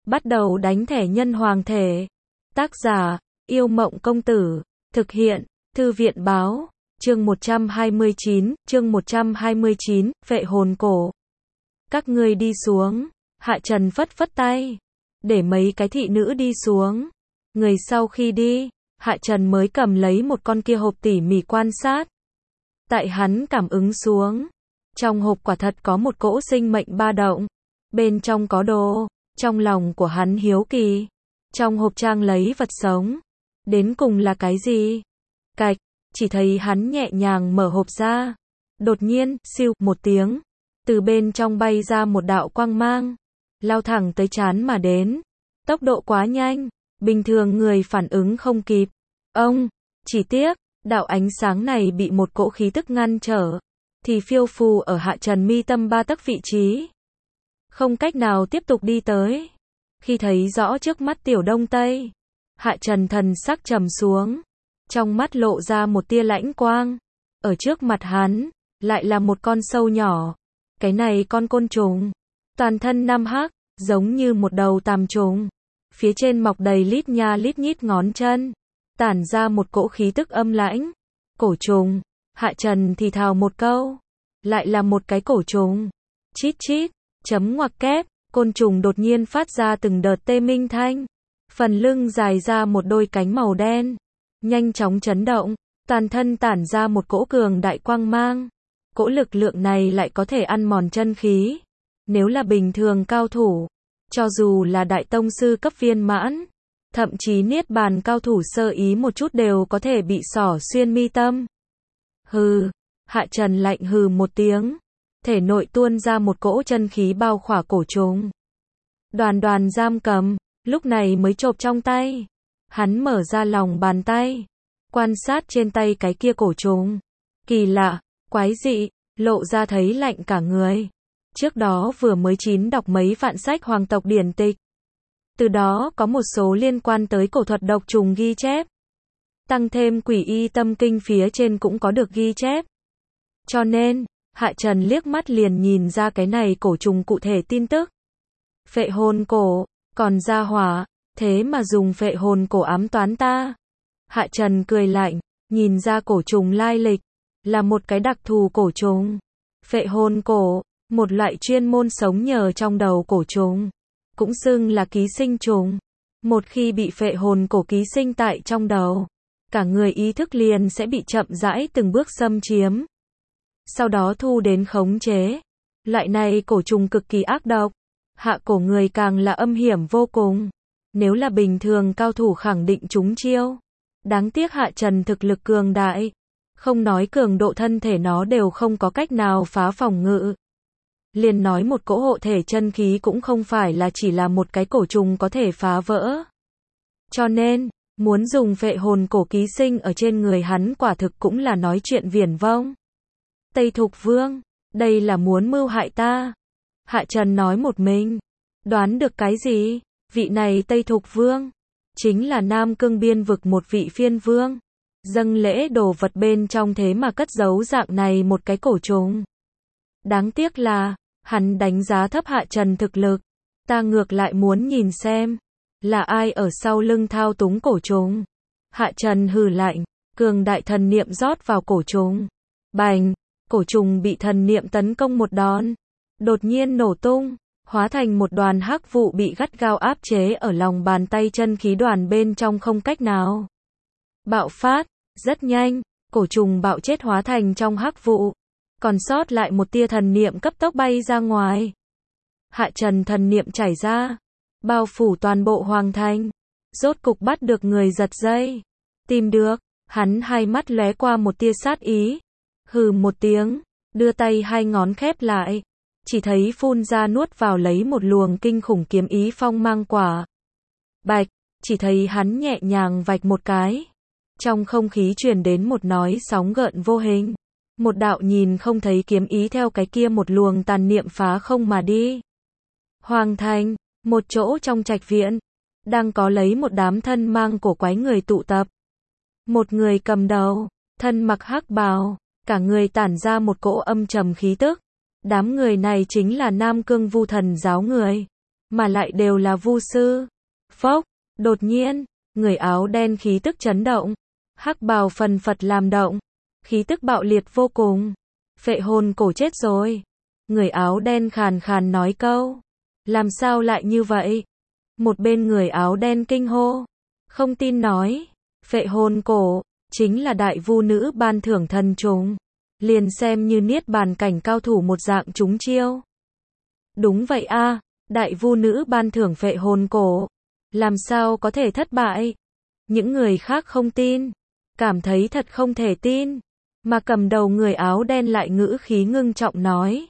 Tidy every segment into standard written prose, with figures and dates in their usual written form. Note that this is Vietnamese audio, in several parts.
Bắt đầu đánh thẻ nhân hoàng thể. Tác giả, Yêu Mộng Công Tử. Thực hiện, Thư viện Báo. Chương 129, Phệ hồn cổ. Các ngươi đi xuống. Hạ Trần phất phất tay. Để mấy cái thị nữ đi xuống. Người sau khi đi, Hạ Trần mới cầm lấy một con kia hộp tỉ mỉ quan sát. Tại hắn cảm ứng xuống. Trong hộp quả thật có một cỗ sinh mệnh ba động. Bên trong có đồ. Trong lòng của hắn hiếu kỳ. Trong hộp trang lấy vật sống. Đến cùng là cái gì? Cạch, chỉ thấy hắn nhẹ nhàng mở hộp ra. Đột nhiên, siêu, một tiếng. Từ bên trong bay ra một đạo quang mang. Lao thẳng tới trán mà đến. Tốc độ quá nhanh. Bình thường người phản ứng không kịp. Chỉ tiếc, đạo ánh sáng này bị một cỗ khí tức ngăn trở. Thì phiêu phù ở Hạ Trần mi tâm 3 tấc vị trí. Không cách nào tiếp tục đi tới. Khi thấy rõ trước mắt Tiểu Đông Tây, Hạ Trần thần sắc trầm xuống. Trong mắt lộ ra một tia lãnh quang. Ở trước mặt hắn, lại là một con sâu nhỏ. Cái này con côn trùng. Toàn thân năm hắc, giống như một đầu tàm trùng. Phía trên mọc đầy lít nha lít nhít ngón chân. Tản ra một cỗ khí tức âm lãnh. Cổ trùng. Hạ Trần thì thào một câu. Lại là một cái cổ trùng. Chít chít. Chấm ngoặc kép. Côn trùng đột nhiên phát ra từng đợt tê minh thanh. Phần lưng dài ra một đôi cánh màu đen. Nhanh chóng chấn động. Toàn thân tản ra một cỗ cường đại quang mang. Cỗ lực lượng này lại có thể ăn mòn chân khí. Nếu là bình thường cao thủ, cho dù là đại tông sư cấp viên mãn, thậm chí niết bàn cao thủ sơ ý một chút đều có thể bị xỏ xuyên mi tâm. Hừ, Hạ Trần lạnh hừ một tiếng, thể nội tuôn ra một cỗ chân khí bao khỏa cổ trùng. Đoàn đoàn giam cầm, lúc này mới chộp trong tay. Hắn mở ra lòng bàn tay, quan sát trên tay cái kia cổ trùng. Kỳ lạ, quái dị, lộ ra thấy lạnh cả người. Trước đó vừa mới đọc mấy vạn sách hoàng tộc điển tịch. Từ đó có một số liên quan tới cổ thuật độc trùng ghi chép. Tăng thêm Quỷ Y Tâm Kinh phía trên cũng có được ghi chép. Cho nên, Hạ Trần liếc mắt liền nhìn ra cái này cổ trùng cụ thể tin tức. Phệ hồn cổ, còn ra hỏa, thế mà dùng phệ hồn cổ ám toán ta. Hạ Trần cười lạnh, nhìn ra cổ trùng lai lịch, là một cái đặc thù cổ trùng. Phệ hồn cổ, một loại chuyên môn sống nhờ trong đầu cổ trùng, cũng xưng là ký sinh trùng. Một khi bị phệ hồn cổ ký sinh tại trong đầu, cả người ý thức liền sẽ bị chậm rãi từng bước xâm chiếm. Sau đó thu đến khống chế. Loại này cổ trùng cực kỳ ác độc. Hạ cổ người càng là âm hiểm vô cùng. Nếu là bình thường cao thủ khẳng định trúng chiêu. Đáng tiếc Hạ Trần thực lực cường đại. Không nói cường độ thân thể nó đều không có cách nào phá phòng ngự. Liền nói một cỗ hộ thể chân khí cũng không phải là chỉ là một cái cổ trùng có thể phá vỡ. Cho nên, muốn dùng phệ hồn cổ ký sinh ở trên người hắn quả thực cũng là nói chuyện viển vông. Tây Thục Vương, đây là muốn mưu hại ta. Hạ Trần nói một mình. Đoán được cái gì? Vị này Tây Thục Vương, chính là Nam Cương biên vực một vị phiên vương. Dâng lễ đồ vật bên trong thế mà cất giấu dạng này một cái cổ trùng. Đáng tiếc là, hắn đánh giá thấp Hạ Trần thực lực. Ta ngược lại muốn nhìn xem, là ai ở sau lưng thao túng cổ trùng. Hạ Trần hừ lạnh, cường đại thần niệm rót vào cổ trùng. Bành, cổ trùng bị thần niệm tấn công một đòn. Đột nhiên nổ tung, hóa thành một đoàn hắc vụ bị gắt gao áp chế ở lòng bàn tay chân khí đoàn bên trong không cách nào bạo phát. Rất nhanh, cổ trùng bạo chết hóa thành trong hắc vụ. Còn sót lại một tia thần niệm cấp tốc bay ra ngoài. Hạ Trần thần niệm chảy ra, bao phủ toàn bộ hoàng thành. Rốt cục bắt được người giật dây. Tìm được, hắn hai mắt lóe qua một tia sát ý. Hừ một tiếng, đưa tay hai ngón khép lại. Chỉ thấy phun ra nuốt vào lấy một luồng kinh khủng kiếm ý phong mang quả. Bạch, chỉ thấy hắn nhẹ nhàng vạch một cái. Trong không khí truyền đến một nói sóng gợn vô hình. Một đạo nhìn không thấy kiếm ý theo cái kia một luồng tàn niệm phá không mà đi. Hoàng thành, một chỗ trong trạch viện, đang có lấy một đám thân mang cổ quái người tụ tập. Một người cầm đầu, thân mặc hắc bào, cả người tản ra một cỗ âm trầm khí tức. Đám người này chính là Nam Cương Vu Thần giáo người. mà lại đều là vu sư. Phốc, đột nhiên, người áo đen khí tức chấn động, hắc bào phần phật làm động, khí tức bạo liệt vô cùng. Phệ hồn cổ chết rồi. Người áo đen khàn khàn nói câu. Làm sao lại như vậy? Một bên người áo đen kinh hô. Không tin nói. Phệ hồn cổ, chính là đại vu nữ ban thưởng thần trùng. Liền xem như niết bàn cảnh cao thủ một dạng trúng chiêu. Đúng vậy a, đại vu nữ ban thưởng phệ hồn cổ. Làm sao có thể thất bại? Những người khác không tin. Cảm thấy thật không thể tin. Mà cầm đầu người áo đen lại ngữ khí ngưng trọng nói.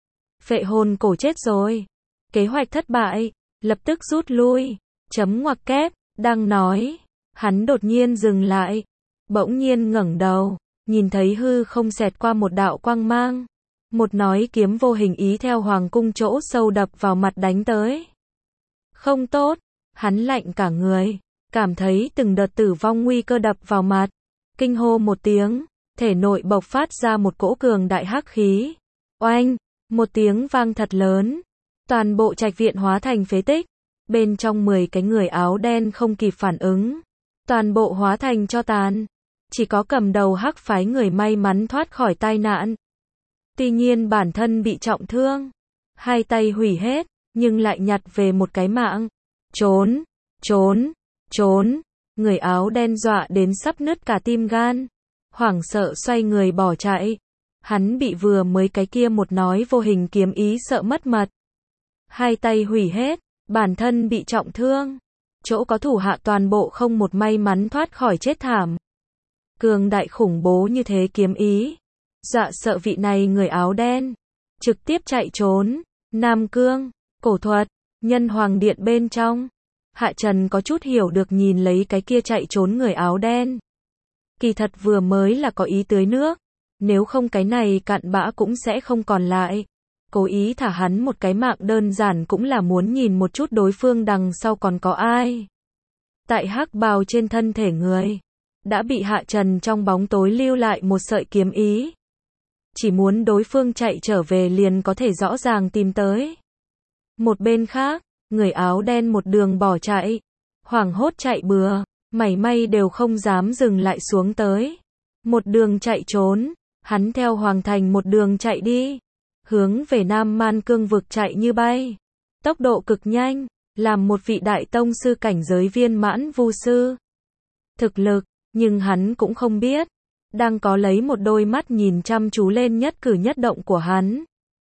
Phệ hồn cổ chết rồi. Kế hoạch thất bại. Lập tức rút lui. Chấm ngoặc kép. Đang nói. Hắn đột nhiên dừng lại. Bỗng nhiên ngẩng đầu. Nhìn thấy hư không xẹt qua một đạo quang mang. Một nói kiếm vô hình ý theo hoàng cung chỗ sâu đập vào mặt đánh tới. Không tốt. Hắn lạnh cả người. Cảm thấy từng đợt tử vong nguy cơ đập vào mặt. Kinh hô một tiếng. Thể nội bộc phát ra một cỗ cường đại hắc khí. Oanh, một tiếng vang thật lớn. Toàn bộ trạch viện hóa thành phế tích. Bên trong 10 cái người áo đen không kịp phản ứng. Toàn bộ hóa thành tro tàn. Chỉ có cầm đầu hắc phái người may mắn thoát khỏi tai nạn. Tuy nhiên bản thân bị trọng thương. Hai tay hủy hết, nhưng lại nhặt về một cái mạng. Trốn, trốn, trốn. Người áo đen dọa đến sắp nứt cả tim gan. Hoảng sợ xoay người bỏ chạy. Hắn bị vừa mới cái kia một nói vô hình kiếm ý sợ mất mật. Hai tay hủy hết, bản thân bị trọng thương. Chỗ có thủ hạ toàn bộ không một may mắn thoát khỏi chết thảm. Cường đại khủng bố như thế kiếm ý. Dọa sợ vị này người áo đen. Trực tiếp chạy trốn. Nam Cương, cổ thuật, nhân hoàng điện bên trong. Hạ Trần có chút hiểu được nhìn lấy cái kia chạy trốn người áo đen. Kỳ thật vừa mới là có ý tưới nước. Nếu không cái này cặn bã cũng sẽ không còn lại. Cố ý thả hắn một cái mạng đơn giản cũng là muốn nhìn một chút đối phương đằng sau còn có ai. Tại hắc bào trên thân thể người. Đã bị Hạ Trần trong bóng tối lưu lại một sợi kiếm ý. Chỉ muốn đối phương chạy trở về liền có thể rõ ràng tìm tới. Một bên khác, người áo đen một đường bỏ chạy. Hoảng hốt chạy bừa. Mảy may đều không dám dừng lại xuống tới. Một đường chạy trốn. Hắn theo hoàng thành một đường chạy đi. Hướng về Nam Man Cương vực chạy như bay. Tốc độ cực nhanh. Làm một vị đại tông sư cảnh giới viên mãn vu sư. Thực lực, nhưng hắn cũng không biết. Đang có lấy một đôi mắt nhìn chăm chú lên nhất cử nhất động của hắn.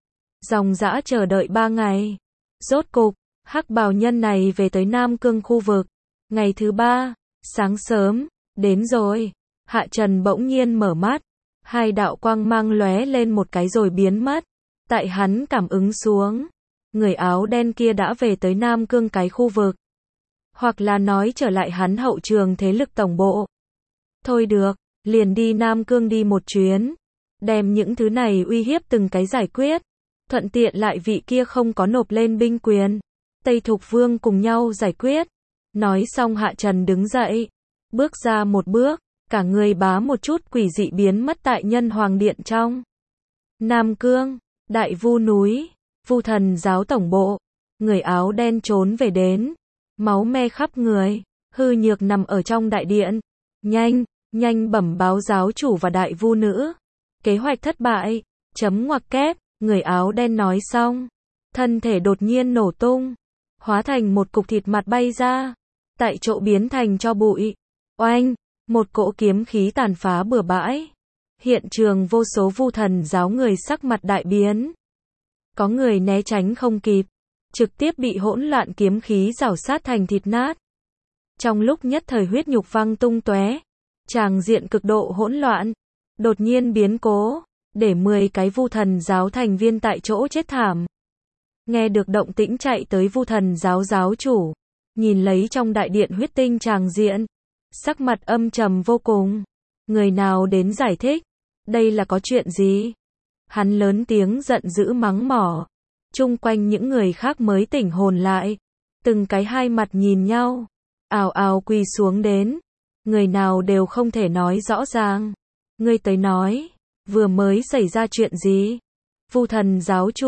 Dòng dã chờ đợi 3 ngày. Rốt cục, hắc bào nhân này về tới Nam Cương khu vực. Ngày thứ 3, sáng sớm, đến rồi. Hạ Trần bỗng nhiên mở mắt. Hai đạo quang mang lóe lên một cái rồi biến mất. Tại hắn cảm ứng xuống. Người áo đen kia đã về tới Nam Cương cái khu vực. Hoặc là nói trở lại hắn hậu trường thế lực tổng bộ. Thôi được, liền đi Nam Cương đi một chuyến. Đem những thứ này uy hiếp từng cái giải quyết. Thuận tiện lại vị kia không có nộp lên binh quyền. Tây Thục Vương cùng nhau giải quyết. Nói xong Hạ Trần đứng dậy. Bước ra một bước. Cả người bá một chút quỷ dị biến mất tại nhân hoàng điện trong. Nam Cương, Đại Vu núi, Vu thần giáo tổng bộ. Người áo đen trốn về đến. Máu me khắp người. Hư nhược nằm ở trong đại điện. Nhanh, nhanh bẩm báo giáo chủ và đại vu nữ. Kế hoạch thất bại. Chấm ngoặc kép. Người áo đen nói xong. Thân thể đột nhiên nổ tung. Hóa thành một cục thịt mặt bay ra. Tại chỗ biến thành tro bụi. Oanh. Một cỗ kiếm khí tàn phá bừa bãi. Hiện trường vô số vu thần giáo người sắc mặt đại biến. Có người né tránh không kịp. Trực tiếp bị hỗn loạn kiếm khí rảo sát thành thịt nát. Trong lúc nhất thời huyết nhục văng tung tóe. Tràng diện cực độ hỗn loạn. Đột nhiên biến cố. Để 10 cái vu thần giáo thành viên tại chỗ chết thảm. Nghe được động tĩnh chạy tới vu thần giáo giáo chủ. Nhìn lấy trong đại điện huyết tinh tràng diện. Sắc mặt âm trầm vô cùng. Người nào đến giải thích? Đây là có chuyện gì? Hắn lớn tiếng giận dữ mắng mỏ. Chung quanh những người khác mới tỉnh hồn lại. Từng cái hai mặt nhìn nhau. Ào ào quỳ xuống đến. Người nào đều không thể nói rõ ràng. Ngươi tới nói. Vừa mới xảy ra chuyện gì? Vu thần giáo chủ.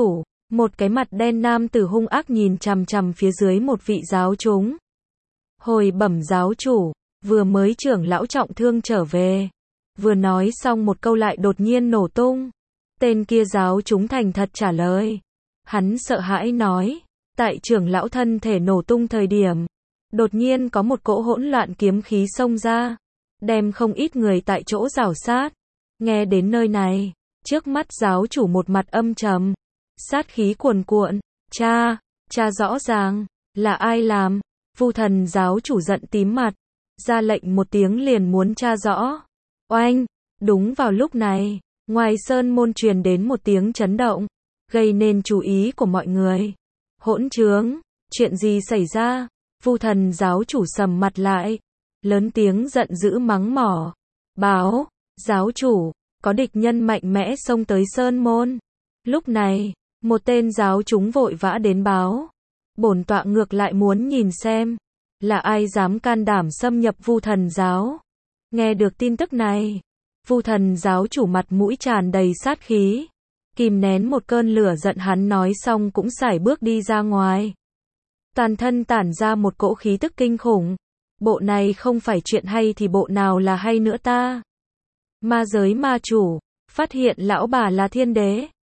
Một cái mặt đen nam tử hung ác nhìn chằm chằm phía dưới một vị giáo chúng. Hồi bẩm giáo chủ, vừa mới trưởng lão trọng thương trở về. Vừa nói xong một câu lại đột nhiên nổ tung. Tên kia giáo chúng thành thật trả lời. Hắn sợ hãi nói, tại trưởng lão thân thể nổ tung thời điểm, đột nhiên có một cỗ hỗn loạn kiếm khí xông ra, đem không ít người tại chỗ rào sát. Nghe đến nơi này, trước mắt giáo chủ một mặt âm trầm, sát khí cuồn cuộn. Cha rõ ràng, là ai làm? Vu Thần giáo chủ giận tím mặt, ra lệnh một tiếng liền muốn tra rõ. Oanh, đúng vào lúc này, ngoài sơn môn truyền đến một tiếng chấn động, gây nên chú ý của mọi người. Hỗn trướng, chuyện gì xảy ra? Vu Thần giáo chủ sầm mặt lại, lớn tiếng giận dữ mắng mỏ. Báo, giáo chủ, có địch nhân mạnh mẽ xông tới sơn môn. Lúc này, một tên giáo chúng vội vã đến báo. Bổn tọa ngược lại muốn nhìn xem, là ai dám can đảm xâm nhập Vu Thần giáo. Nghe được tin tức này, Vu Thần giáo chủ mặt mũi tràn đầy sát khí, kìm nén một cơn lửa giận, hắn nói xong cũng sải bước đi ra ngoài. Toàn thân tản ra một cỗ khí tức kinh khủng. Bộ này không phải chuyện hay thì bộ nào là hay nữa ta? Ma giới ma chủ, phát hiện lão bà là thiên đế.